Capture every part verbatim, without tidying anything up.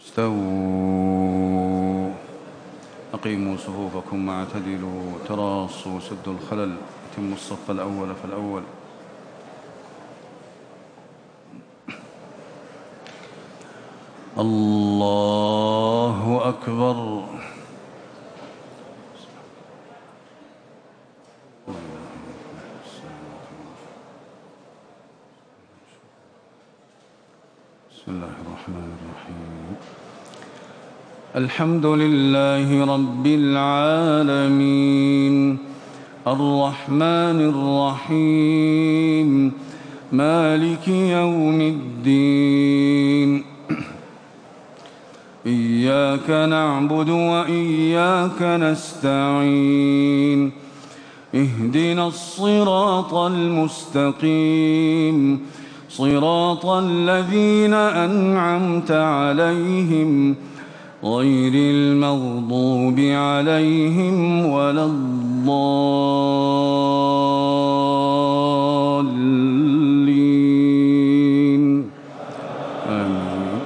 استووا أقيموا صفوفكم واعتدلوا تراصوا سدوا الخلل أتموا الصف الأول فالأول. الله أكبر. بسم الله الرحمن الرحيم. الحمد لله رب العالمين الرحمن الرحيم مالك يوم الدين. إياك نعبد وإياك نستعين. اهدنا الصراط المستقيم صراط الذين أنعمت عليهم غير المغضوب عليهم ولا الضالين. آمين.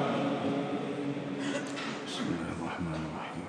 بسم الله الرحمن الرحيم.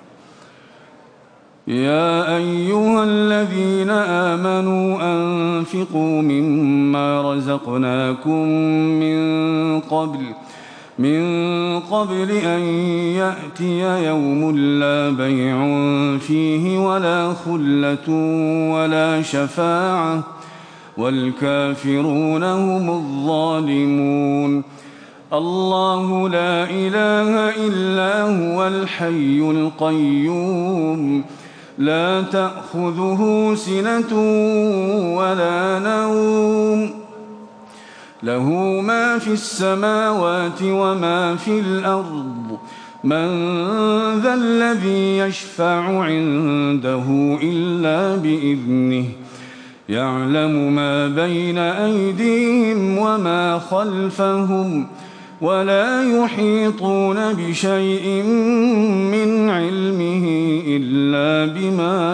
يا أيها الذين آمنوا أنفقوا مما رزقناكم من قبل من قبل أن يأتي يوم لا بيع فيه ولا خلة ولا شفاعة والكافرون هم الظالمون. الله لا إله إلا هو الحي القيوم لا تأخذه سنة ولا نوم له ما في السماوات وما في الأرض. من ذا الذي يشفع عنده إلا بإذنه يعلم ما بين أيديهم وما خلفهم ولا يحيطون بشيء من علمه إلا بما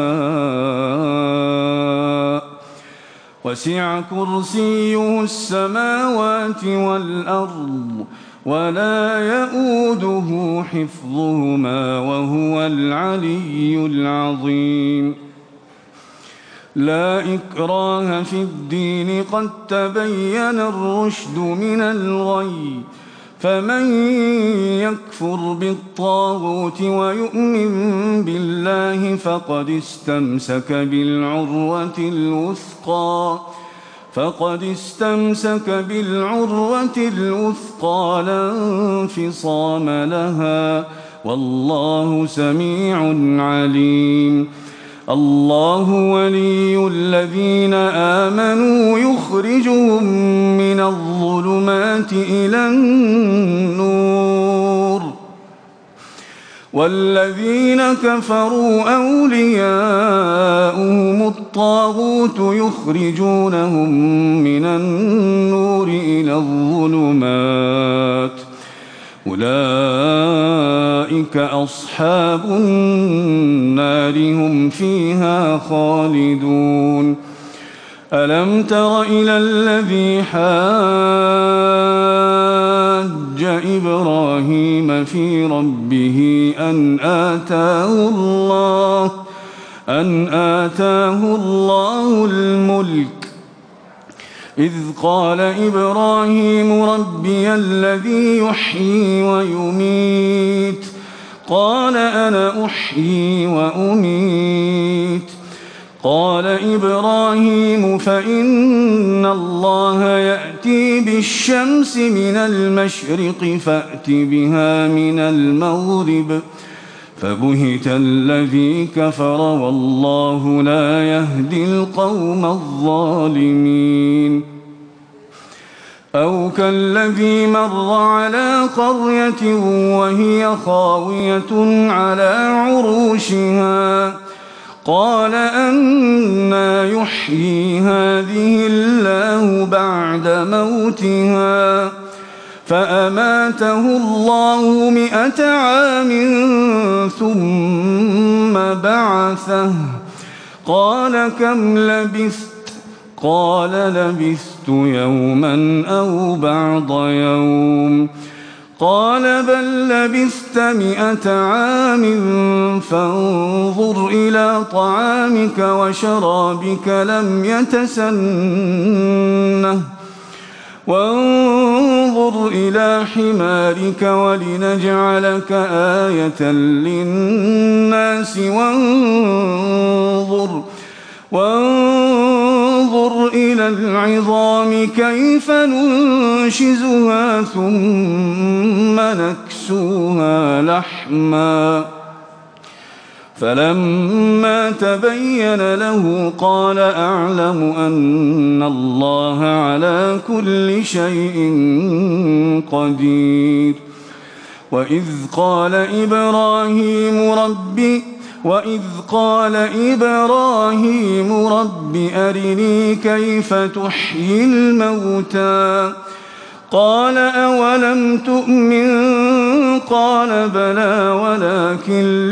شاء. وسع كرسيه السماوات والأرض ولا يئوده حفظهما وهو العلي العظيم. لا إكراه في الدين قد تبين الرشد من الغي. فمن يكفر بالطاغوت ويؤمن بالله فقد استمسك بالعروة الوثقى فقد استمسك بالعروة الوثقى لا انفصام لها والله سميع عليم. الله ولي الذين آمنوا يخرجهم من الظلمات إلى النور والذين كفروا أولياؤهم الطاغوت يخرجونهم من النور إلى الظلمات أولئك أصحاب النار هم فيها خالدون. ألم تر إلى الذي حاج إبراهيم في ربه أن آتاه الله أن آتاه الله الملك إذ قال إبراهيم ربي الذي يحيي ويميت قال أنا أحيي وأميت قال إبراهيم فإن الله يأتي بالشمس من المشرق فأت بها من المغرب فبهت الذي كفر والله لا يهدي القوم الظالمين. أو كالذي مر على قرية وهي خاوية على عروشها قال أنى يحيي هذه الله بعد موتها فأماته الله مئة عام ثم بعثه قال كم لبثت قال لبثت يوما أو بعض يوم قال بل لبثت مئة عام فانظر إلى طعامك وشرابك لم يتسنه وانظر إلى حمارك ولنجعلك آية للناس وانظر, وانظر إلى العظام كيف ننشزها ثم نكسوها لحما فلما تبين له قال أعلم أن الله على كل شيء قدير. وإذ قال إبراهيم ربي وإذ قال إبراهيم رب أرني كيف تحيي الموتى قال أولم تؤمن قال بلى ولكن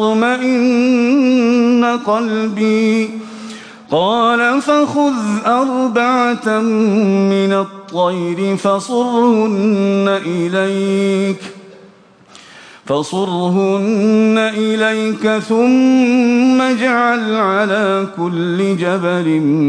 ليطمئن قلبي قال فخذ أربعة من الطير فصرهن إليك فصرهن إليك ثم اجعل على كل جبل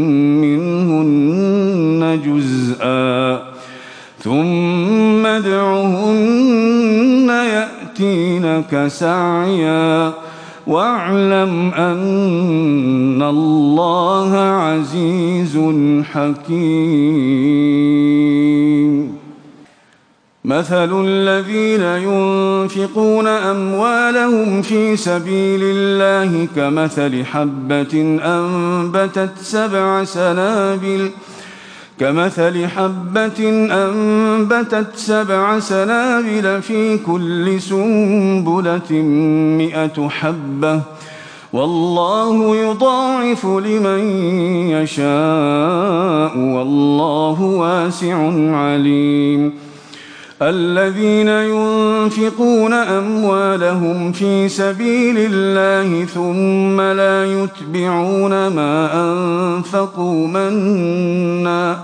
منهن جزءا ثم ادعهن يأتينك سعيا واعلم أن الله عزيز حكيم. مثل الذين ينفقون أموالهم في سبيل الله كمثل حبة أنبتت سبع سنابل كمثل حبة أنبتت سبع سنابل في كل سنبلة مئة حبة والله يضاعف لمن يشاء والله واسع عليم. الذين ينفقون أموالهم في سبيل الله ثم لا يتبعون ما أنفقوا منا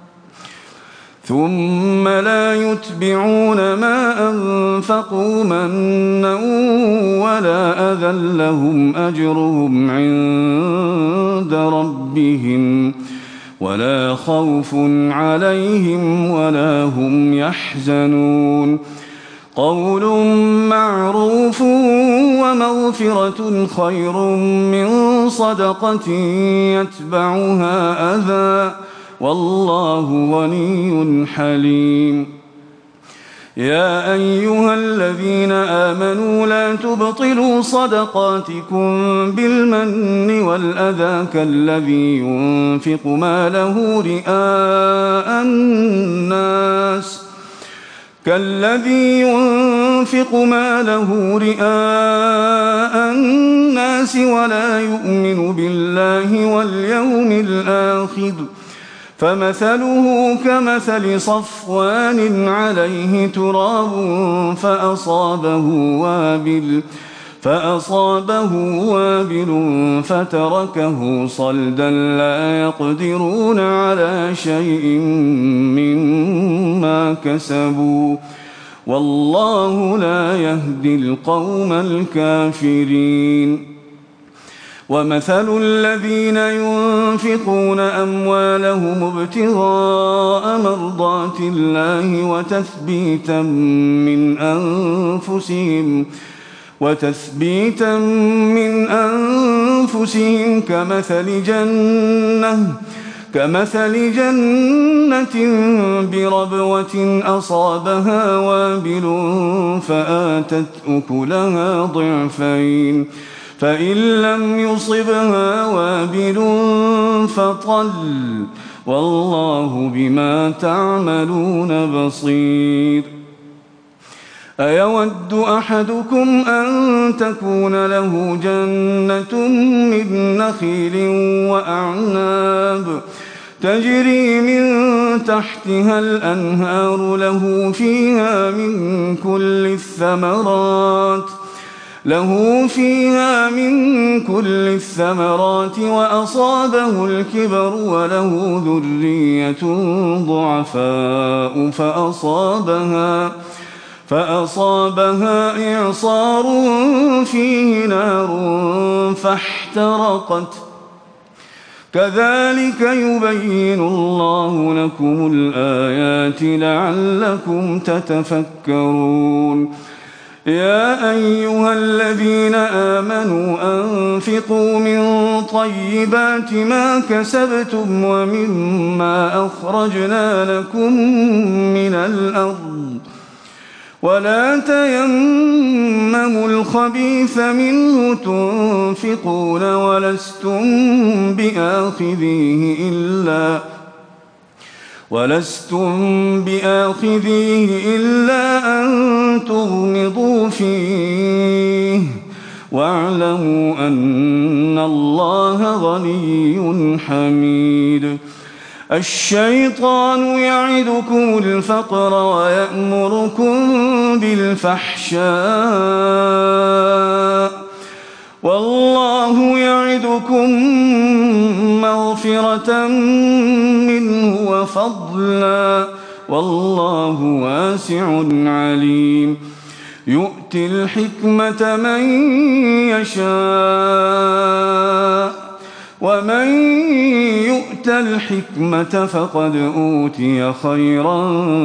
ثم لا يتبعون ما أنفقوا منا ولا أذى لهم أجرهم عند ربهم ولا خوف عليهم ولا هم يحزنون. قول معروف ومغفرة خير من صدقة يتبعها أذى والله غني حليم. يا أيها الذين آمنوا لا تبطلوا صدقاتكم بالمن والأذى كالذي ينفق ماله رئاء الناس كالذي ينفق ماله رئاء الناس ولا يؤمن بالله واليوم الآخر فمثله كمثل صفوان عليه تراب فأصابه وابل فأصابه وابل فتركه صلدا لا يقدرون على شيء مما كسبوا والله لا يهدي القوم الكافرين. ومثل الذين ينفقون أموالهم ابتغاء مرضات الله وتثبيتا من أنفسهم وتثبيتا من أنفسهم كمثل جنة كمثل جنة بربوة أصابها وابل فآتت أكلها ضعفين فإن لم يصبها وابل فطل والله بما تعملون بصير. أيود أحدكم أن تكون له جنة من نخيل وأعناب تجري من تحتها الأنهار له فيها من كل الثمرات له فيها من كل الثمرات وأصابه الكبر وله ذرية ضعفاء فأصابها فأصابها إعصار فيه نار فاحترقت. كذلك يبين الله لكم الآيات لعلكم تتفكرون. يا أيها الذين آمنوا أنفقوا من طيبات ما كسبتم ومما أخرجنا لكم من الأرض ولا تيمموا الخبيث منه تنفقون ولستم بآخذيه إلا ولستم بآخذيه إلا أن تغمضوا فيه واعلموا أن الله غني حميد. الشيطان يعدكم الفقر ويأمركم بالفحشاء والله يعدكم مغفرة منه وفضلا والله واسع عليم. يؤتي الحكمة من يشاء ومن يؤت الحكمة فقد أوتي خيرا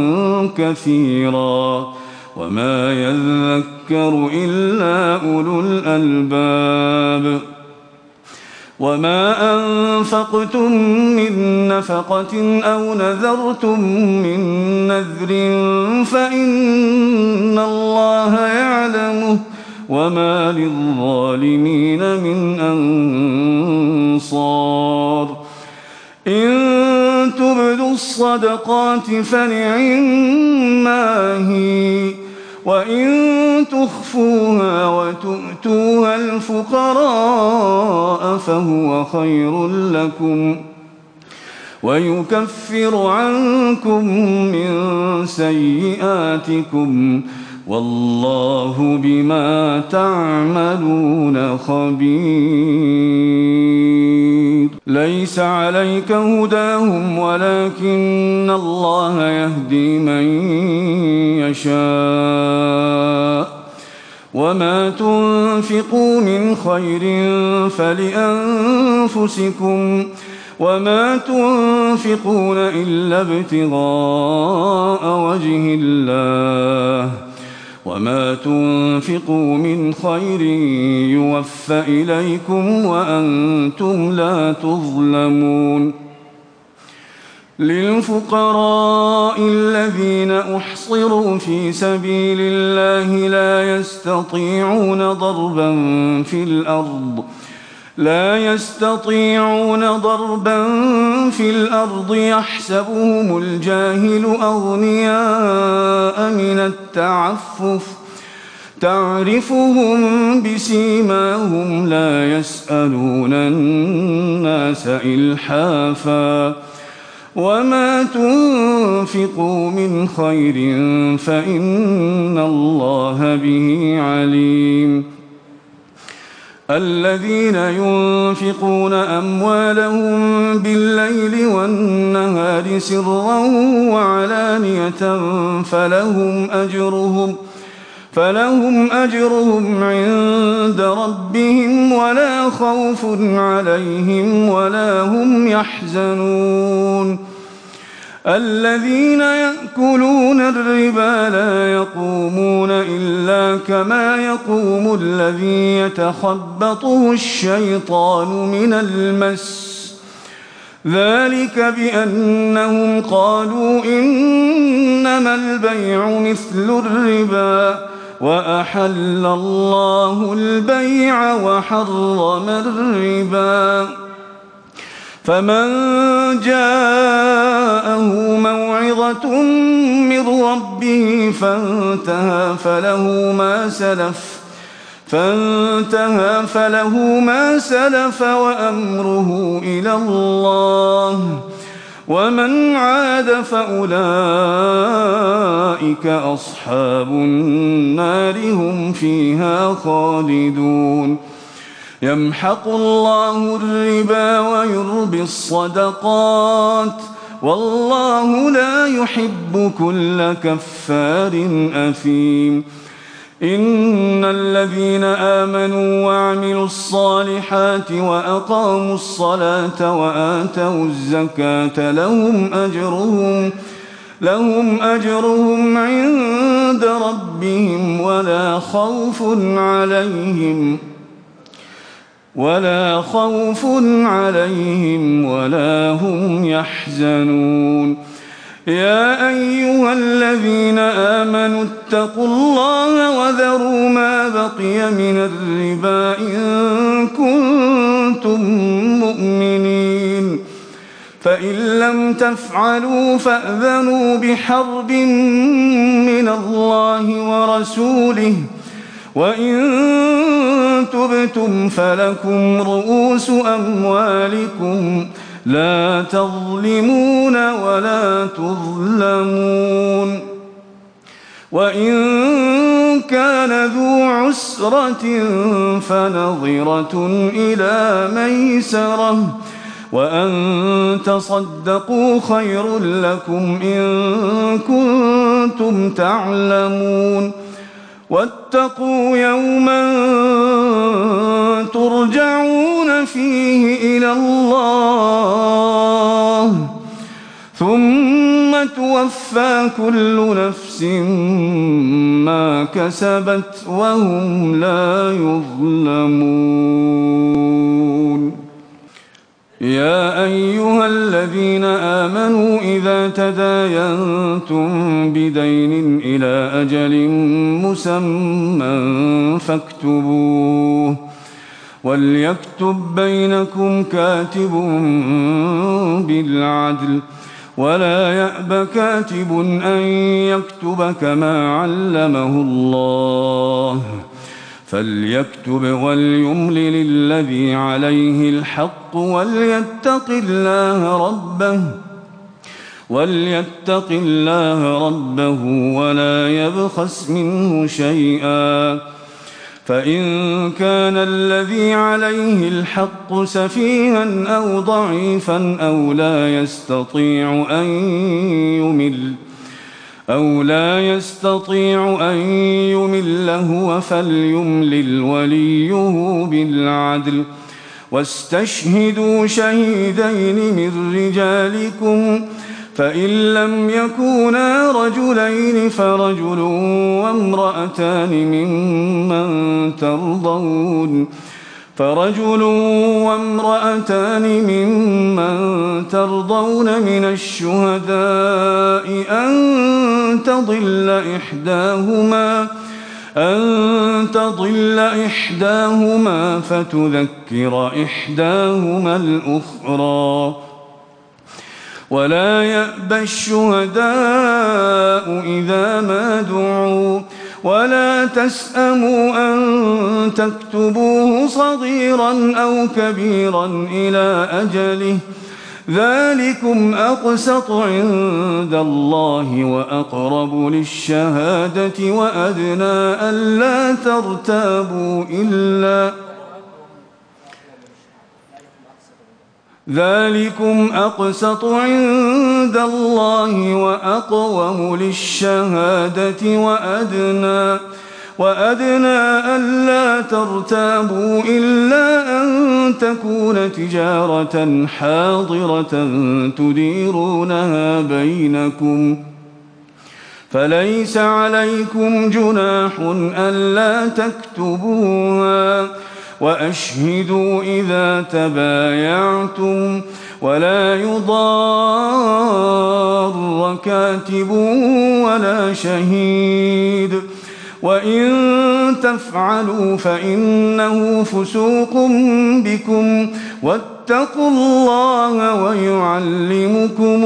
كثيرا وما يذكر إلا أولو الألباب. وما أنفقتم من نفقة أو نذرتم من نذر فإن الله يعلمه وما للظالمين من أنصار. إن تبدوا الصدقات فنعما هي وإن تخفوها وتؤتوها الفقراء فهو خير لكم ويكفر عنكم من سيئاتكم والله بما تعملون خبير. ليس عليك هداهم ولكن الله يهدي من يشاء وما تنفقوا من خير فلأنفسكم وما تنفقون إلا ابتغاء وجه الله وما تنفقوا من خير يوفى إليكم وأنتم لا تظلمون. للفقراء الذين أحصروا في سبيل الله لا يستطيعون ضربا في الأرض لا يستطيعون ضربا في الأرض يحسبهم الجاهل أغنياء من التعفف تعرفهم بسيماهم لا يسألون الناس إلحافا وما تنفقوا من خير فإن الله به عليم. الذين ينفقون أموالهم بالليل والنهار سرا وعلانية فلهم أجرهم فلهم أجرهم عند ربهم ولا خوف عليهم ولا هم يحزنون. الذين يأكلون الربا لا يقومون إلا كما يقوم الذي يتخبطه الشيطان من المس ذلك بأنهم قالوا إنما البيع مثل الربا وأحل الله البيع وحرم الربا. فمن جاءه موعظة من ربه فانتهى فله ما سلف فانتهى فله ما سلف وأمره إلى الله ومن عاد فأولئك أصحاب النار هم فيها خالدون. يمحق الله الربا ويربي الصدقات والله لا يحب كل كفار أثيم. إن الذين آمنوا وعملوا الصالحات وأقاموا الصلاة وآتوا الزكاة لهم أجرهم لهم أجرهم عند ربهم ولا خوف عليهم ولا خوف عليهم ولا هم يحزنون. يا أيها الذين آمنوا اتقوا الله وذروا ما بقي من الربا إن كنتم مؤمنين، فإن لم تفعلوا فأذنوا بحرب من الله ورسوله، وإن تبتم فلكم رؤوس أموالكم لا تظلمون ولا تظلمون. وإن كان ذو عسرة فنظرة إلى ميسرة، وأن تصدقوا خير لكم إن كنتم تعلمون. واتقوا يوما ترجعون فيه إلى الله ثم توفى كل نفس ما كسبت وهم لا يظلمون. يا أيها الذين آمنوا إذا تداينتم بدين إلى أجل مسمى فاكتبوه، وليكتب بينكم كاتب بالعدل، ولا يأب كاتب أن يكتب كما علمه الله، فليكتب وليملل الذي عليه الحق وليتق الله ربه وليتق الله ربه ولا يبخس منه شيئا. فإن كان الذي عليه الحق سفيها أو ضعيفا أو لا يستطيع أن يمل أو لا يستطيع أن يمل هو فليملل وليه بالعدل، واستشهدوا شهيدين من رجالكم، فإن لم يكونا رجلين فرجل وامرأتان ممن ترضون فرجل وامرأتان ممن ترضون من الشهداء أن تضل إحداهما أن تضل إحداهما فتذكر إحداهما الأخرى، ولا يأبى الشهداء إذا ما دعوا، ولا تسأموا أن تكتبوه صغيرا أو كبيرا إلى أجله، ذلكم أقسط عند الله وأقرب للشهادة وأدنى ألا ترتابوا إلا ذلكم أقسط عند الله وأقوم للشهادة وأدنى وأدنى ألا ترتابوا إلا أن تكون تجارة حاضرة تديرونها بينكم، فليس عليكم جناح ألا تكتبوها، وأشهدوا إذا تبايعتم، ولا يضار كاتب ولا شهيد، وإن تفعلوا فإنه فسوق بكم، واتقوا الله ويعلمكم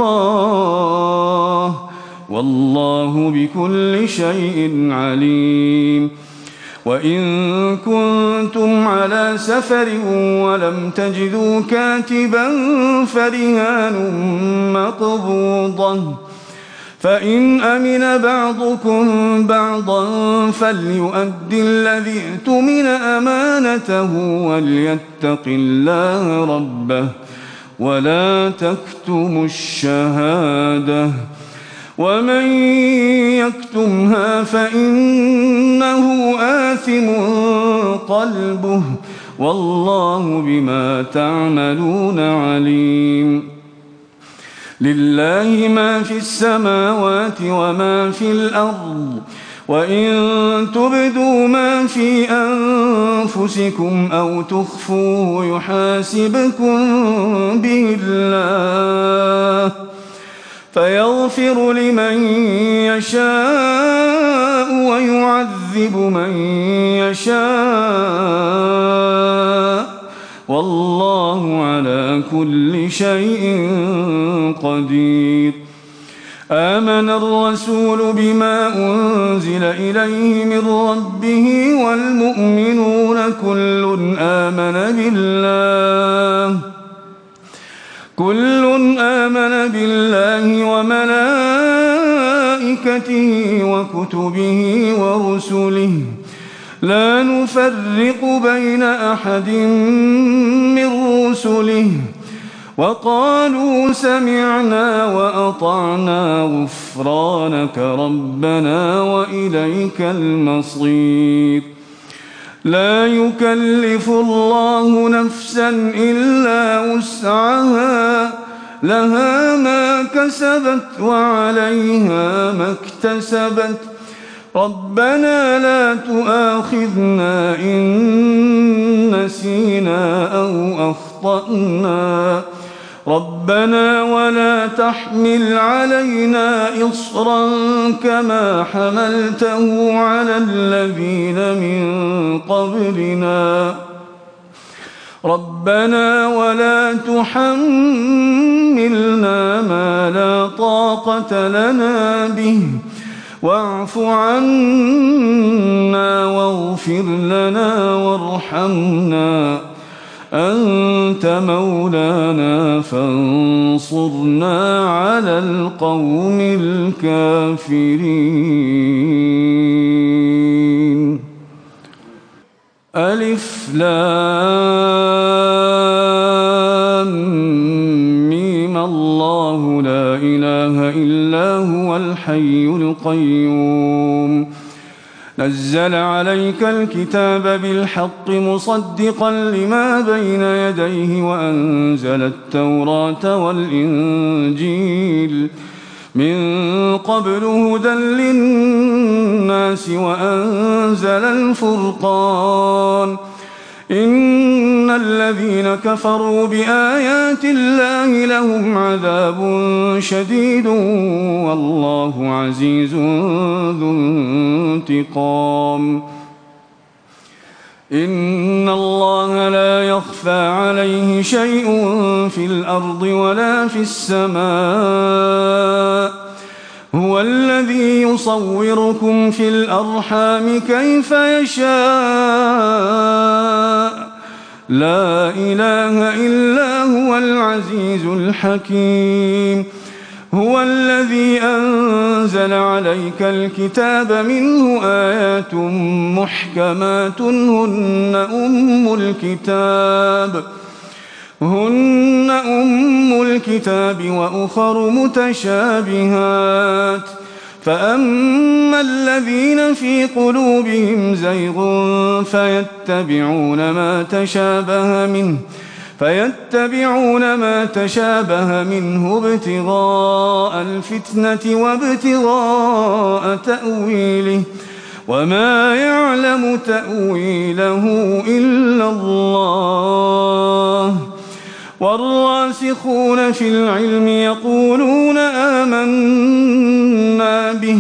الله، والله بكل شيء عليم. وإن كنتم على سفر ولم تجدوا كاتبا فرهان مقبوضة، فإن أمن بعضكم بعضا فليؤد الذي اؤتمن أمانته وليتق الله ربه، ولا تكتموا الشهادة ومن يكتمها فإنه آثم قلبه والله بما تعملون عليم. لله ما في السماوات وما في الأرض وإن تبدوا ما في أنفسكم أو تخفوه يحاسبكم به الله فيغفر لمن يشاء ويعذب من يشاء والله على كل شيء قدير. آمن الرسول بما أنزل إليه من ربه والمؤمنون كل آمن بالله كل آمن بالله وملائكته وكتبه ورسله لا نفرق بين أحد من رسله وقالوا سمعنا وأطعنا غفرانك ربنا وإليك المصير. لا يكلف الله نفسا إلا وسعها لها ما كسبت وعليها ما اكتسبت ربنا لا تؤاخذنا إن نسينا أو أخطأنا ربنا ولا تحمل علينا إصرا كما حملته على الذين من قبلنا ربنا ولا تحملنا ما لا طاقة لنا به واعف عنا واغفر لنا وارحمنا أنت مولانا فانصرنا على القوم الكافرين. ألف لام ميم الله لا إله إلا هو الحي القيوم نزل عليك الكتاب بالحق مصدقا لما بين يديه وأنزل التوراة والإنجيل من قبل هدى للناس وأنزل الفرقان إن الذين كفروا بآيات الله لهم عذاب شديد والله عزيز ذو انتقام. إن الله لا يخفى عليه شيء في الأرض ولا في السماء هو الذي يصوركم في الأرحام كيف يشاء لا إله إلا هو العزيز الحكيم. هو الذي أنزل عليك الكتاب منه آيات محكمات هن أم الكتاب هن أم الكتاب وأخر متشابهات فأما الذين في قلوبهم زيغ فيتبعون ما تشابه منه فيتبعون ما تشابه منه ابتغاء الفتنة وابتغاء تأويله وما يعلم تأويله إلا الله والراسخون في العلم يقولون آمنا به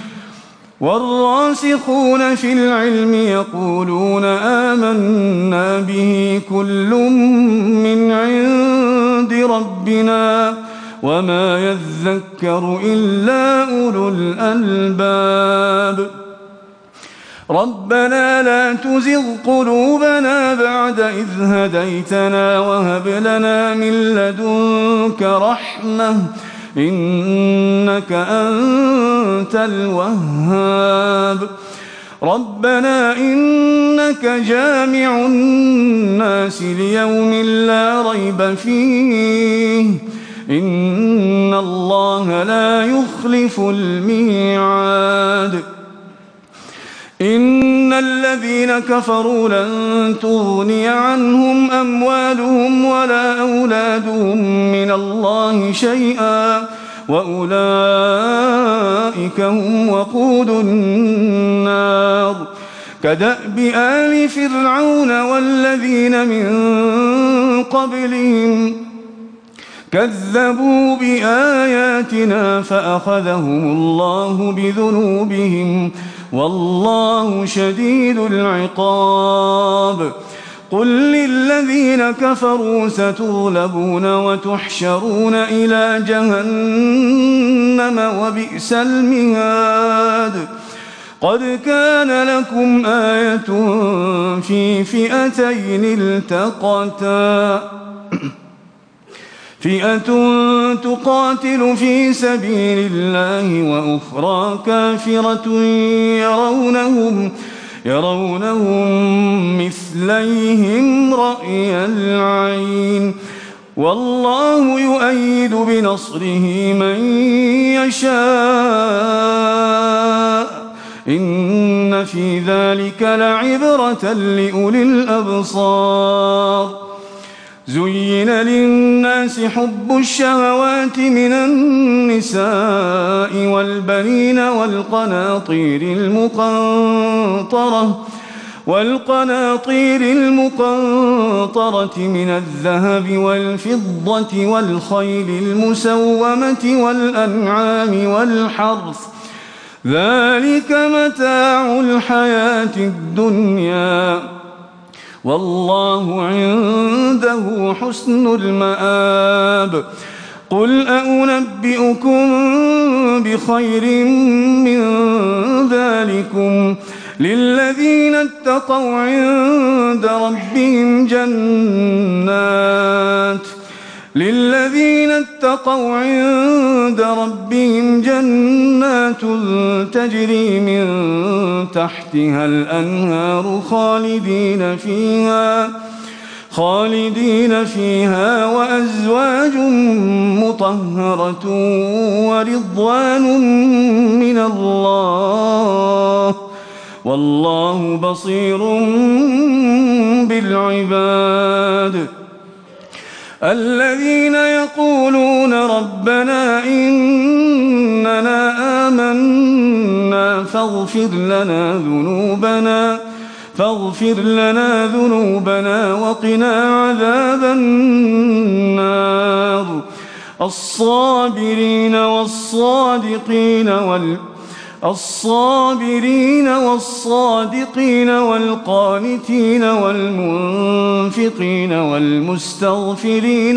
والراسخون في العلم يقولون آمنا به كل من عند ربنا وما يذكر إلا أولو الألباب. ربنا لا تزغ قلوبنا بعد إذ هديتنا وهب لنا من لدنك رحمة إنك أنت الوهاب. ربنا إنك جامع الناس ليوم لا ريب فيه إن الله لا يخلف الميعاد إن الذين كفروا لن تغني عنهم أموالهم ولا أولادهم من الله شيئا وأولئك هم وقود النار كدأب آل فرعون والذين من قبلهم كذبوا بآياتنا فأخذهم الله بذنوبهم والله شديد العقاب قل للذين كفروا ستغلبون وتحشرون إلى جهنم وبئس المهاد قد كان لكم آية في فئتين التقتا فئة تقاتل في سبيل الله وأخرى كافرة يرونهم يرونهم مثليهم رأي العين والله يؤيد بنصره من يشاء إن في ذلك لعبرة لأولي الأبصار زين للناس حب الشهوات من النساء والبنين والقناطير المقنطرة والقناطير المقنطرة من الذهب والفضة والخيل المسومة والأنعام والحرث ذلك متاع الحياة الدنيا والله عنده حسن المآب قل أنبئكم بخير من ذلكم للذين اتقوا عند ربهم جنات للذين اتقوا عند ربهم جنات تجري من تحتها الأنهار خالدين فيها خالدين فيها وأزواج مطهرة ورضوان من الله والله بصير بالعباد الذين يقولون ربنا إننا آمنا فاغفر لنا ذنوبنا فاغفر لنا ذنوبنا وقنا عذاب النار الصابرين والصادقين وال الصابرين والصادقين والقانتين والمنفقين والمستغفرين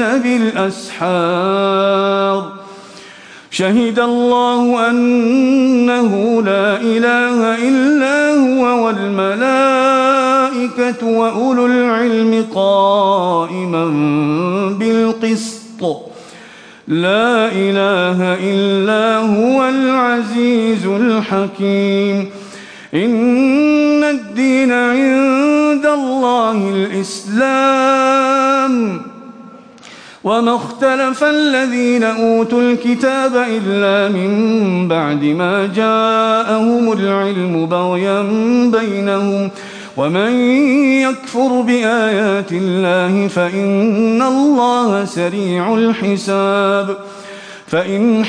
بالأسحار شهد الله أنه لا إله إلا هو والملائكة وأولو العلم قائما بالقسط لا إله إلا هو العزيز الحكيم إن الدين عند الله الإسلام وما اختلف الذين أوتوا الكتاب إلا من بعد ما جاءهم العلم بغيا بينهم ومن يكفر بآيات الله فإن الله سريع الحساب فإن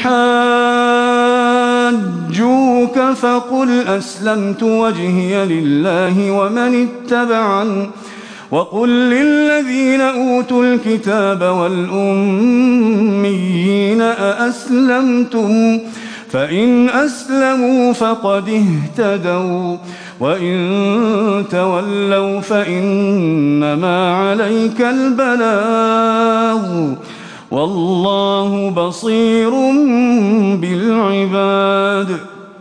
حاجوك فقل أسلمت وجهي لله ومن اتبعني وقل للذين أوتوا الكتاب والأميين أأسلمتم فإن أسلموا فقد اهتدوا وإن تولوا فإنما عليك البلاغ والله بصير بالعباد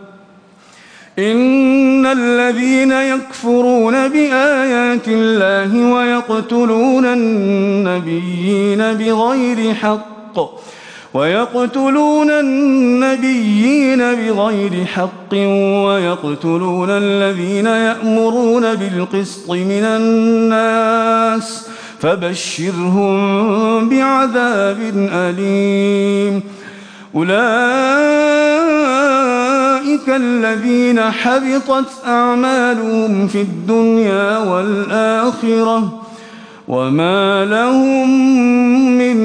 إن الذين يكفرون بآيات الله ويقتلون النبيين بغير حق ويقتلون النبيين بغير حق ويقتلون الذين يأمرون بالقسط من الناس فبشرهم بعذاب أليم أولئك الذين حبطت أعمالهم في الدنيا والآخرة وما لهم من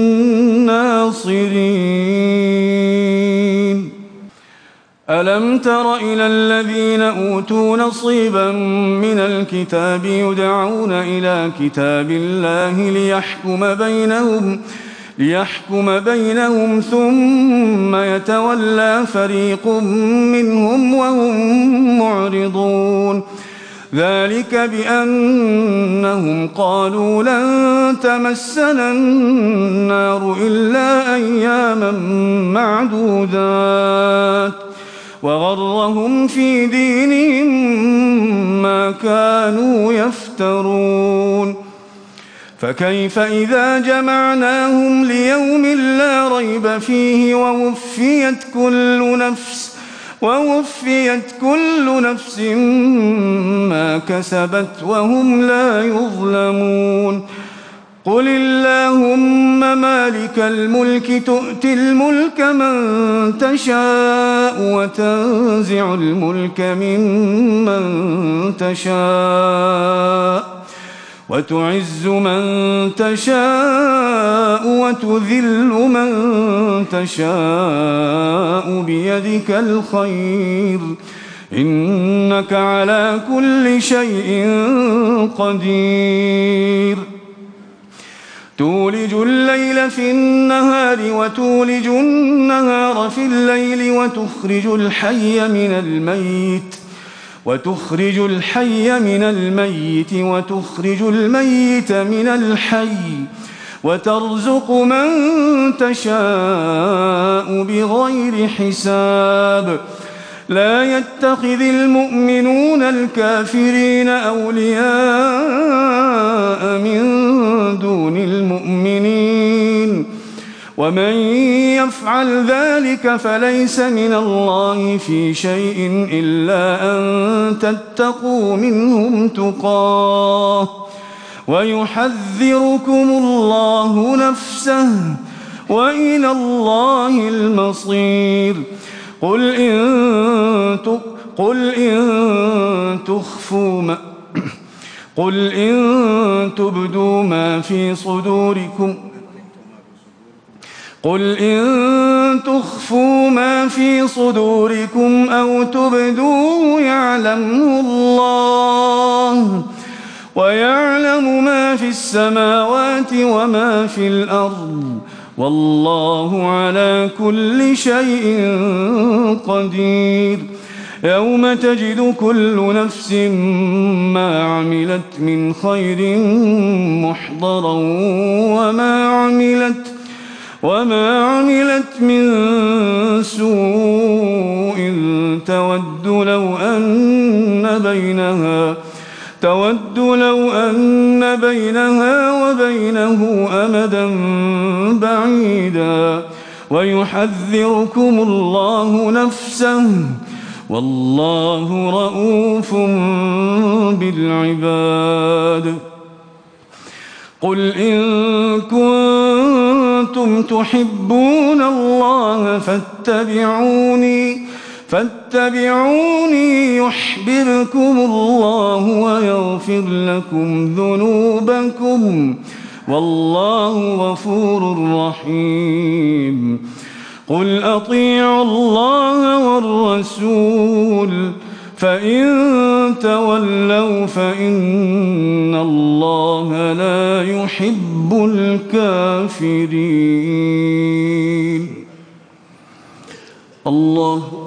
ناصرين ألم تر إلى الذين أوتوا نصيبا من الكتاب يدعون إلى كتاب الله ليحكم بينهم ليحكم بينهم ثم يتولى فريق منهم وهم معرضون ذلك بأنهم قالوا لن تمسنا النار إلا أياما معدودات وغرهم في دينهم ما كانوا يفترون فكيف إذا جمعناهم ليوم لا ريب فيه ووفيت كل نفس ووفيت كل نفس ما كسبت وهم لا يظلمون قل اللهم مالك الملك تؤتي الملك من تشاء وتنزع الملك ممن تشاء وتعز من تشاء وتذل من تشاء بيدك الخير إنك على كل شيء قدير تولج الليل في النهار وتولج النهار في الليل وتخرج الحي من الميت وتخرج الحي من الميت وتخرج الميت من الحي وترزق من تشاء بغير حساب لا يتخذ المؤمنون الكافرين أولياء من دون المؤمنين ومن يفعل ذلك فليس من الله في شيء إلا أن تتقوا منهم تقاه ويحذركم الله نفسه وإلى الله المصير قل إن قل إن تخفوا ما قل إن تبدوا ما في صدوركم قل إن تخفوا ما في صدوركم أو تبدوه يعلمه الله ويعلم ما في السماوات وما في الأرض والله على كل شيء قدير يوم تجد كل نفس ما عملت من خير محضرا وما عملت وما عملت من سوء تود لو أن بينها تود لو أن بينها وبينه أمدا بعيدا ويحذركم الله نفسه والله رؤوف بالعباد قل إن كنتم تحبون الله فاتبعوني فاتبعوني يحببكم الله ويغفر لكم ذنوبكم والله غفور رحيم قل أطيعوا الله والرسول فإن تولوا فإن الله لا يحب الكافرين الله